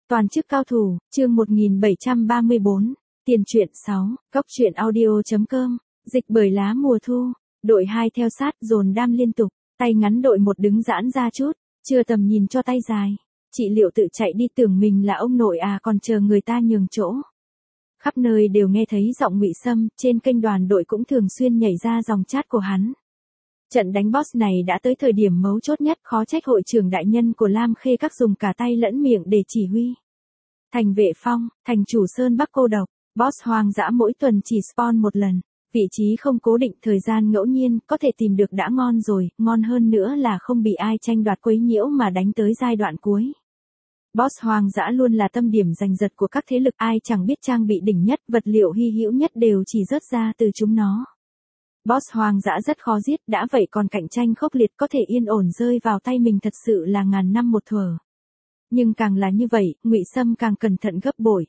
Toàn chức cao thủ, chương 1734, tiền truyện 6, góc truyện audio.com, dịch bởi lá mùa thu, đội 2 theo sát dồn đam liên tục, tay ngắn đội 1 đứng giãn ra chút, chưa tầm nhìn cho tay dài. Chị Liệu tự chạy đi tưởng mình là ông nội à, còn chờ người ta nhường chỗ. Khắp nơi đều nghe thấy giọng Ngụy Sâm, trên kênh đoàn đội cũng thường xuyên nhảy ra dòng chat của hắn. Trận đánh boss này đã tới thời điểm mấu chốt nhất, khó trách hội trưởng đại nhân của Lam Khê Các dùng cả tay lẫn miệng để chỉ huy. Thành Vệ Phong, thành chủ Sơn Bắc cô độc, boss hoang dã mỗi tuần chỉ spawn một lần, vị trí không cố định, thời gian ngẫu nhiên, có thể tìm được đã ngon rồi, ngon hơn nữa là không bị ai tranh đoạt quấy nhiễu mà đánh tới giai đoạn cuối. Boss hoang dã luôn là tâm điểm giành giật của các thế lực, ai chẳng biết trang bị đỉnh nhất, vật liệu hy hữu nhất đều chỉ rớt ra từ chúng nó. Boss hoang dã rất khó giết, đã vậy còn cạnh tranh khốc liệt, có thể yên ổn rơi vào tay mình thật sự là ngàn năm một thuở. Nhưng càng là như vậy, Ngụy Sâm càng cẩn thận gấp bội.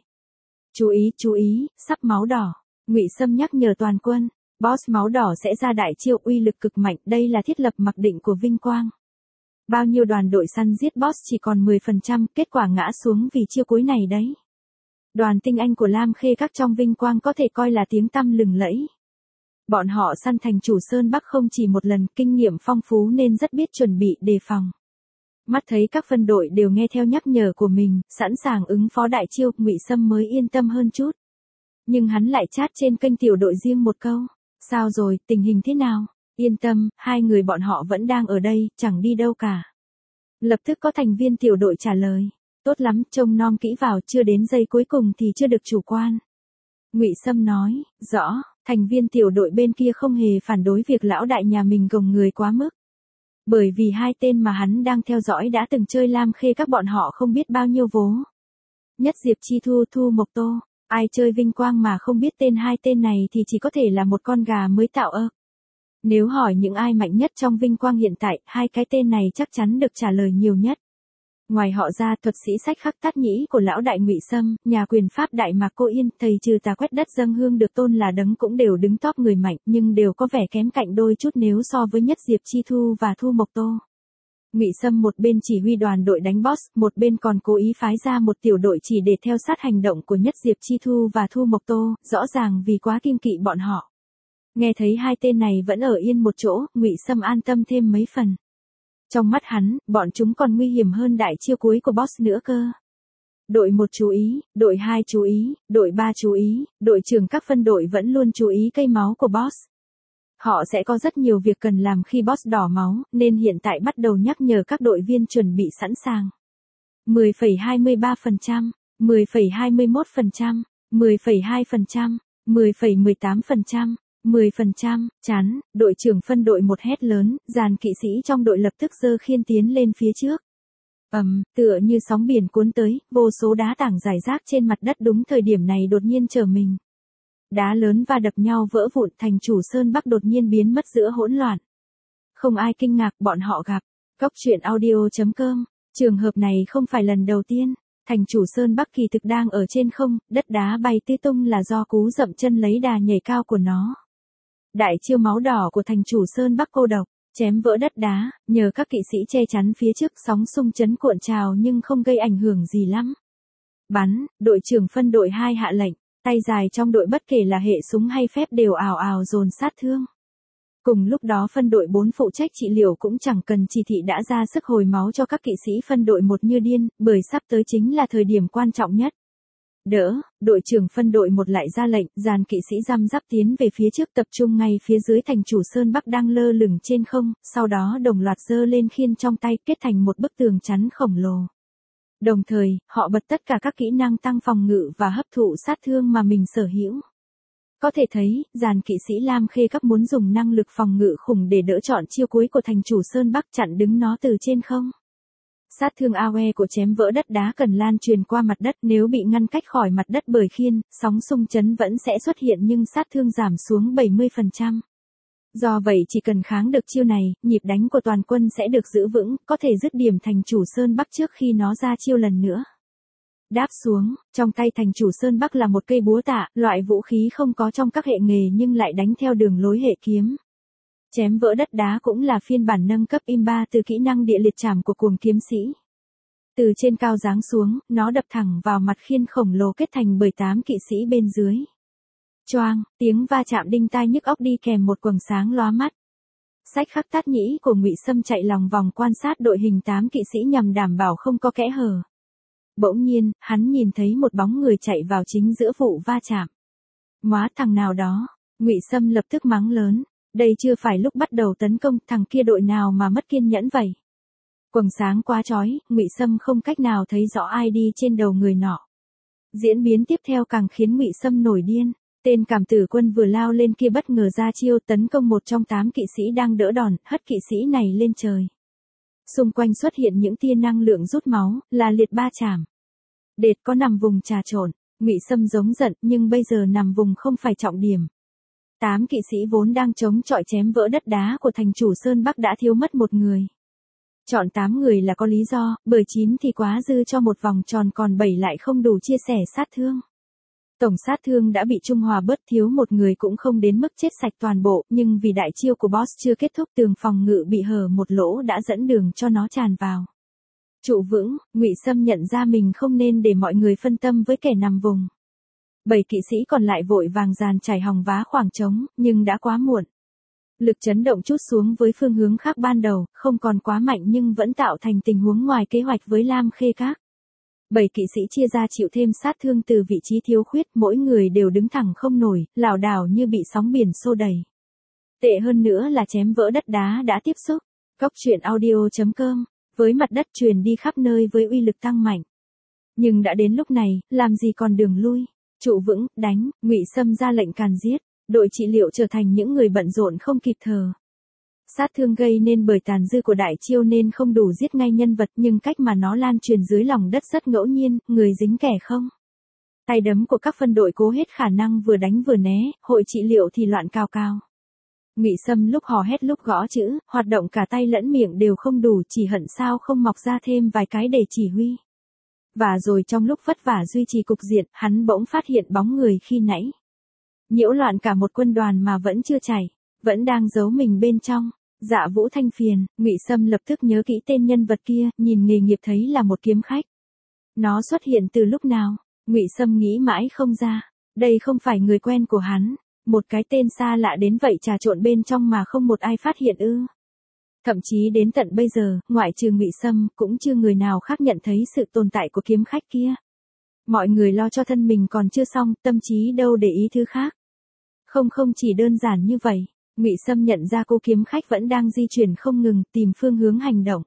Chú ý, sắp máu đỏ. Ngụy Sâm nhắc nhở toàn quân, boss máu đỏ sẽ ra đại chiêu uy lực cực mạnh, đây là thiết lập mặc định của vinh quang. Bao nhiêu đoàn đội săn giết boss chỉ còn 10%, kết quả ngã xuống vì chiêu cuối này đấy. Đoàn tinh anh của Lam Khê Các trong vinh quang có thể coi là tiếng tăm lừng lẫy. Bọn họ săn thành chủ Sơn Bắc không chỉ một lần, kinh nghiệm phong phú nên rất biết chuẩn bị đề phòng. Mắt thấy các phân đội đều nghe theo nhắc nhở của mình, sẵn sàng ứng phó đại chiêu, Ngụy Sâm mới yên tâm hơn chút. Nhưng hắn lại chat trên kênh tiểu đội riêng một câu, sao rồi, tình hình thế nào? Yên tâm, hai người bọn họ vẫn đang ở đây, chẳng đi đâu cả. Lập tức có thành viên tiểu đội trả lời, tốt lắm, trông nom kỹ vào, chưa đến giây cuối cùng thì chưa được chủ quan. Ngụy Sâm nói, rõ, thành viên tiểu đội bên kia không hề phản đối việc lão đại nhà mình gồng người quá mức. Bởi vì hai tên mà hắn đang theo dõi đã từng chơi Lam Khê Các, bọn họ không biết bao nhiêu vố. Nhất Diệp Chi Thu, Thu Mộc Tô, ai chơi vinh quang mà không biết tên hai tên này thì chỉ có thể là một con gà mới tạo ơ. Nếu hỏi những ai mạnh nhất trong vinh quang hiện tại, hai cái tên này chắc chắn được trả lời nhiều nhất. Ngoài họ ra, thuật sĩ sách khắc tát nhĩ của lão đại Ngụy Sâm, nhà quyền pháp đại Mạc Cô Yên, thầy trừ tà quét đất dâng hương được tôn là đấng cũng đều đứng top người mạnh, nhưng đều có vẻ kém cạnh đôi chút nếu so với Nhất Diệp Chi Thu và Thu Mộc Tô. Ngụy Sâm một bên chỉ huy đoàn đội đánh boss, một bên còn cố ý phái ra một tiểu đội chỉ để theo sát hành động của Nhất Diệp Chi Thu và Thu Mộc Tô, rõ ràng vì quá kiêng kỵ bọn họ. Nghe thấy hai tên này vẫn ở yên một chỗ, Ngụy Sâm an tâm thêm mấy phần. Trong mắt hắn, bọn chúng còn nguy hiểm hơn đại chiêu cuối của boss nữa cơ. Đội 1 chú ý, đội 2 chú ý, đội 3 chú ý, đội trưởng các phân đội vẫn luôn chú ý cây máu của boss. Họ sẽ có rất nhiều việc cần làm khi boss đỏ máu, nên hiện tại bắt đầu nhắc nhở các đội viên chuẩn bị sẵn sàng. 10,23%, 10,21%, 10,2%, 10,18%. 10%, chán, đội trưởng phân đội 1 hét lớn, dàn kỵ sĩ trong đội lập tức giơ khiên tiến lên phía trước. Tựa như sóng biển cuốn tới, vô số đá tảng rải rác trên mặt đất đúng thời điểm này đột nhiên trở mình. Đá lớn va đập nhau vỡ vụn, thành chủ Sơn Bắc đột nhiên biến mất giữa hỗn loạn. Không ai kinh ngạc, bọn họ gặp. Góc truyện audio.com, trường hợp này không phải lần đầu tiên. Thành chủ Sơn Bắc kỳ thực đang ở trên không, đất đá bay tứ tung là do cú dậm chân lấy đà nhảy cao của nó. Đại chiêu máu đỏ của thành chủ Sơn Bắc cô độc, chém vỡ đất đá, nhờ các kỵ sĩ che chắn phía trước, sóng xung chấn cuộn trào nhưng không gây ảnh hưởng gì lắm. Bắn, đội trưởng phân đội 2 hạ lệnh, tay dài trong đội bất kể là hệ súng hay phép đều ào ào dồn sát thương. Cùng lúc đó phân đội 4 phụ trách trị liệu cũng chẳng cần chỉ thị đã ra sức hồi máu cho các kỵ sĩ phân đội 1 như điên, bởi sắp tới chính là thời điểm quan trọng nhất. Đội trưởng phân đội 1 lại ra lệnh, dàn kỵ sĩ răm rắp tiến về phía trước, tập trung ngay phía dưới thành chủ Sơn Bắc đang lơ lửng trên không, sau đó đồng loạt giơ lên khiên trong tay, kết thành một bức tường chắn khổng lồ. Đồng thời, họ bật tất cả các kỹ năng tăng phòng ngự và hấp thụ sát thương mà mình sở hữu. Có thể thấy, dàn kỵ sĩ Lam Khê Các muốn dùng năng lực phòng ngự khủng để đỡ chọn chiêu cuối của thành chủ Sơn Bắc, chặn đứng nó từ trên không. Sát thương AOE của chém vỡ đất đá cần lan truyền qua mặt đất, nếu bị ngăn cách khỏi mặt đất bởi khiên, sóng xung chấn vẫn sẽ xuất hiện nhưng sát thương giảm xuống 70%. Do vậy chỉ cần kháng được chiêu này, nhịp đánh của toàn quân sẽ được giữ vững, có thể dứt điểm thành chủ Sơn Bắc trước khi nó ra chiêu lần nữa. Đáp xuống, trong tay thành chủ Sơn Bắc là một cây búa tạ, loại vũ khí không có trong các hệ nghề nhưng lại đánh theo đường lối hệ kiếm. Chém vỡ đất đá cũng là phiên bản nâng cấp Imba từ kỹ năng địa liệt trảm của cuồng kiếm sĩ. Từ trên cao giáng xuống, nó đập thẳng vào mặt khiên khổng lồ kết thành bởi 8 kỵ sĩ bên dưới. Choang, tiếng va chạm đinh tai nhức óc đi kèm một quầng sáng lóa mắt. Sách khắc tát nhĩ của Ngụy Sâm chạy lòng vòng quan sát đội hình 8 kỵ sĩ nhằm đảm bảo không có kẽ hở. Bỗng nhiên, hắn nhìn thấy một bóng người chạy vào chính giữa vụ va chạm. Móa thằng nào đó, Ngụy Sâm lập tức mắng lớn, đây chưa phải lúc bắt đầu tấn công, thằng kia đội nào mà mất kiên nhẫn vậy. Quầng sáng quá chói, Ngụy Sâm không cách nào thấy rõ ai đi trên đầu người nọ. Diễn biến tiếp theo càng khiến Ngụy Sâm nổi điên. Tên cảm tử quân vừa lao lên kia bất ngờ ra chiêu tấn công một trong 8 kỵ sĩ đang đỡ đòn, hất kỵ sĩ này lên trời. Xung quanh xuất hiện những tia năng lượng rút máu, là liệt ba chảm. Đệt có nằm vùng trà trộn, Ngụy Sâm giống giận nhưng bây giờ nằm vùng không phải trọng điểm. 8 kỵ sĩ vốn đang chống chọi chém vỡ đất đá của thành chủ Sơn Bắc đã thiếu mất một người. Chọn 8 người là có lý do, bởi 9 thì quá dư cho một vòng tròn còn 7 lại không đủ chia sẻ sát thương. Tổng sát thương đã bị trung hòa bớt, thiếu một người cũng không đến mức chết sạch toàn bộ, nhưng vì đại chiêu của boss chưa kết thúc, tường phòng ngự bị hở một lỗ đã dẫn đường cho nó tràn vào. Trụ vững, Ngụy Sâm nhận ra mình không nên để mọi người phân tâm với kẻ nằm vùng. 7 kỵ sĩ còn lại vội vàng dàn trải hòng vá khoảng trống, nhưng đã quá muộn. Lực chấn động trút xuống với phương hướng khác ban đầu, không còn quá mạnh nhưng vẫn tạo thành tình huống ngoài kế hoạch với Lam Khê Các. 7 kỵ sĩ chia ra chịu thêm sát thương từ vị trí thiếu khuyết, mỗi người đều đứng thẳng không nổi, lảo đảo như bị sóng biển xô đẩy. Tệ hơn nữa là chém vỡ đất đá đã tiếp xúc. Góc truyện audio.com, với mặt đất truyền đi khắp nơi với uy lực tăng mạnh. Nhưng đã đến lúc này, làm gì còn đường lui. Trụ vững, đánh, Ngụy Sâm ra lệnh càn giết. Đội trị liệu trở thành những người bận rộn không kịp thở. Sát thương gây nên bởi tàn dư của đại chiêu nên không đủ giết ngay nhân vật, nhưng cách mà nó lan truyền dưới lòng đất rất ngẫu nhiên, người dính kẻ không. Tay đấm của các phân đội cố hết khả năng vừa đánh vừa né, hội trị liệu thì loạn cao cao. Ngụy Sâm lúc hò hét lúc gõ chữ, hoạt động cả tay lẫn miệng đều không đủ, chỉ hận sao không mọc ra thêm vài cái để chỉ huy. Và rồi trong lúc vất vả duy trì cục diện, hắn bỗng phát hiện bóng người khi nãy. Nhiễu loạn cả một quân đoàn mà vẫn chưa chảy, vẫn đang giấu mình bên trong. Dạ Vũ Thanh Phiền, Ngụy Sâm lập tức nhớ kỹ tên nhân vật kia, nhìn nghề nghiệp thấy là một kiếm khách. Nó xuất hiện từ lúc nào? Ngụy Sâm nghĩ mãi không ra. Đây không phải người quen của hắn, một cái tên xa lạ đến vậy trà trộn bên trong mà không một ai phát hiện ư? Thậm chí đến tận bây giờ, ngoại trừ Ngụy Sâm, cũng chưa người nào khác nhận thấy sự tồn tại của kiếm khách kia. Mọi người lo cho thân mình còn chưa xong, tâm trí đâu để ý thứ khác. Không chỉ đơn giản như vậy. Ngụy Sâm nhận ra cô kiếm khách vẫn đang di chuyển không ngừng, tìm phương hướng hành động.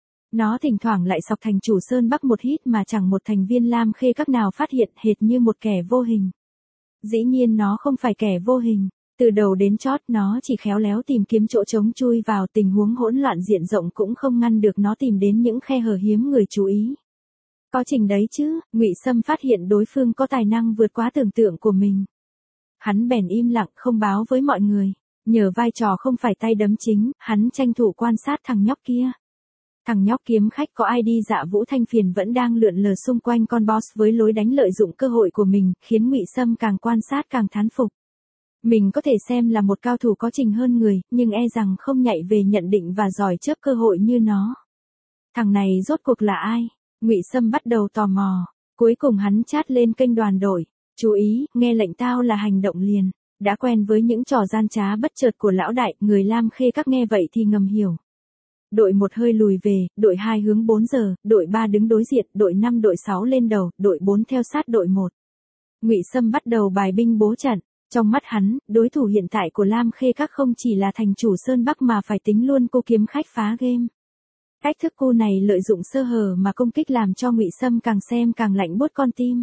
Nó thỉnh thoảng lại sọc thành chủ Sơn Bắc một hít mà chẳng một thành viên Lam Khê Các nào phát hiện, hệt như một kẻ vô hình. Dĩ nhiên nó không phải kẻ vô hình, từ đầu đến chót nó chỉ khéo léo tìm kiếm chỗ trống chui vào, tình huống hỗn loạn diện rộng cũng không ngăn được nó tìm đến những khe hở hiếm người chú ý. Có trình đấy chứ, Ngụy Sâm phát hiện đối phương có tài năng vượt quá tưởng tượng của mình. Hắn bèn im lặng không báo với mọi người. Nhờ vai trò không phải tay đấm chính, hắn tranh thủ quan sát thằng nhóc kia. Thằng nhóc kiếm khách có ID Dạ Vũ Thanh Phiền vẫn đang lượn lờ xung quanh con boss với lối đánh lợi dụng cơ hội của mình, khiến Ngụy Sâm càng quan sát càng thán phục. Mình có thể xem là một cao thủ có trình hơn người, nhưng e rằng không nhạy về nhận định và giỏi chớp cơ hội như nó. Thằng này rốt cuộc là ai? Ngụy Sâm bắt đầu tò mò. Cuối cùng hắn chat lên kênh đoàn đội. Chú ý, nghe lệnh tao là hành động liền. Đã quen với những trò gian trá bất chợt của lão đại, người Lam Khê Các nghe vậy thì ngầm hiểu. Đội 1 hơi lùi về, đội 2 hướng 4 giờ, đội 3 đứng đối diện, đội 5 đội 6 lên đầu, đội 4 theo sát đội 1. Ngụy Sâm bắt đầu bài binh bố trận. Trong mắt hắn, đối thủ hiện tại của Lam Khê Các không chỉ là thành chủ Sơn Bắc mà phải tính luôn cô kiếm khách phá game. Cách thức cô này lợi dụng sơ hở mà công kích làm cho Ngụy Sâm càng xem càng lạnh buốt con tim.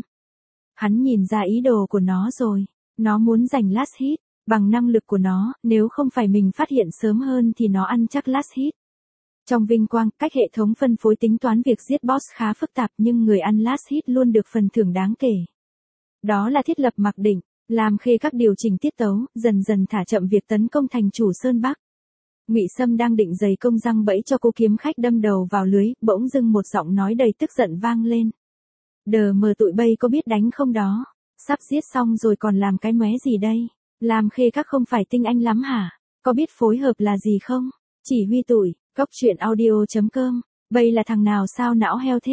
Hắn nhìn ra ý đồ của nó rồi. Nó muốn giành last hit, bằng năng lực của nó, nếu không phải mình phát hiện sớm hơn thì nó ăn chắc last hit. Trong vinh quang, cách hệ thống phân phối tính toán việc giết boss khá phức tạp nhưng người ăn last hit luôn được phần thưởng đáng kể. Đó là thiết lập mặc định, Lam Khê Các điều chỉnh tiết tấu, dần dần thả chậm việc tấn công thành chủ Sơn Bắc. Ngụy Sâm đang định giày công răng bẫy cho cô kiếm khách đâm đầu vào lưới, bỗng dưng một giọng nói đầy tức giận vang lên. Đờ mờ tụi bay có biết đánh không đó? Sắp giết xong rồi còn làm cái móe gì đây? Lam Khê Các không phải tinh anh lắm hả? Có biết phối hợp là gì không? Chỉ huy tụi, góc truyện audio.com. Bây là thằng nào sao não heo thế?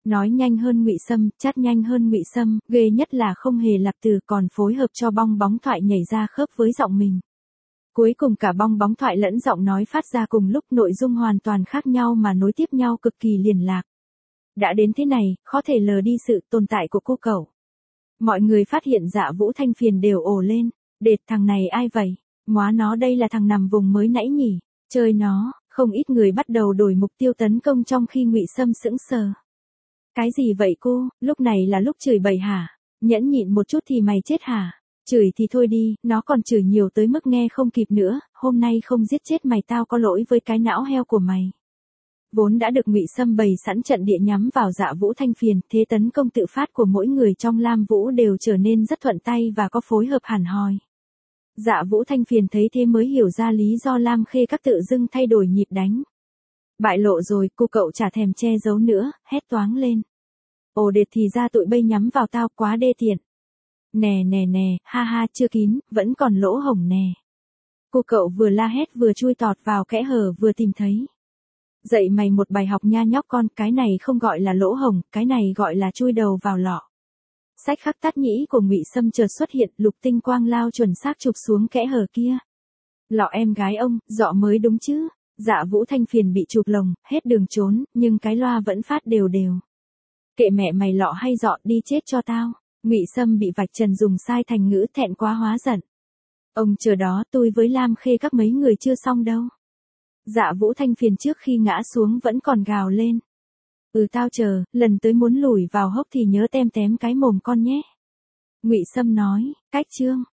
Nói nhanh hơn Ngụy Sâm, chát nhanh hơn Ngụy Sâm, ghê nhất là không hề lặp từ còn phối hợp cho bong bóng thoại nhảy ra khớp với giọng mình. Cuối cùng cả bong bóng thoại lẫn giọng nói phát ra cùng lúc, nội dung hoàn toàn khác nhau mà nối tiếp nhau cực kỳ liền lạc. Đã đến thế này, khó thể lờ đi sự tồn tại của cô cậu. Mọi người phát hiện Dạ Vũ Thanh Phiền đều ồ lên. Đệt, thằng này ai vậy? Móa nó, đây là thằng nằm vùng mới nãy nhỉ? Chơi nó. Không ít người bắt đầu đổi mục tiêu tấn công trong khi Ngụy Sâm sững sờ. Cái gì vậy cô, lúc này là lúc chửi bậy hả? Nhẫn nhịn một chút thì mày chết hả? Chửi thì thôi đi, nó còn chửi nhiều tới mức nghe không kịp nữa, hôm nay không giết chết mày tao có lỗi với cái não heo của mày. Vốn đã được Ngụy Sâm bày sẵn trận địa nhắm vào Dạ Vũ Thanh Phiền, thế tấn công tự phát của mỗi người trong Lam Vũ đều trở nên rất thuận tay và có phối hợp hẳn hoi. Dạ Vũ Thanh Phiền thấy thế mới hiểu ra lý do Lam Khê Các tự dưng thay đổi nhịp đánh. Bại lộ rồi, cô cậu chả thèm che giấu nữa, hét toáng lên. Ồ đệt, thì ra tụi bay nhắm vào tao, quá đê tiện. Nè nè nè, ha ha, chưa kín, vẫn còn lỗ hổng nè. Cô cậu vừa la hét vừa chui tọt vào kẽ hở vừa tìm thấy. Dạy mày một bài học nha nhóc con, cái này không gọi là lỗ hổng, cái này gọi là chui đầu vào lọ. Sách khắc tát nhĩ của Ngụy Sâm chợt xuất hiện, lục tinh quang lao chuẩn xác chụp xuống kẽ hở kia. Lọ em gái ông, dọ mới đúng chứ. Dạ Vũ Thanh Phiền bị chụp lồng, hết đường trốn, nhưng cái loa vẫn phát đều đều. Kệ mẹ mày lọ hay dọ, đi chết cho tao. Ngụy Sâm bị vạch trần dùng sai thành ngữ, thẹn quá hóa giận. Ông chờ đó, tôi với Lam Khê Các mấy người chưa xong đâu. Dạ Vũ Thanh Phiền trước khi ngã xuống vẫn còn gào lên. Tao chờ, lần tới muốn lùi vào hốc thì nhớ tem tém cái mồm con nhé. Ngụy Sâm nói, cách chương.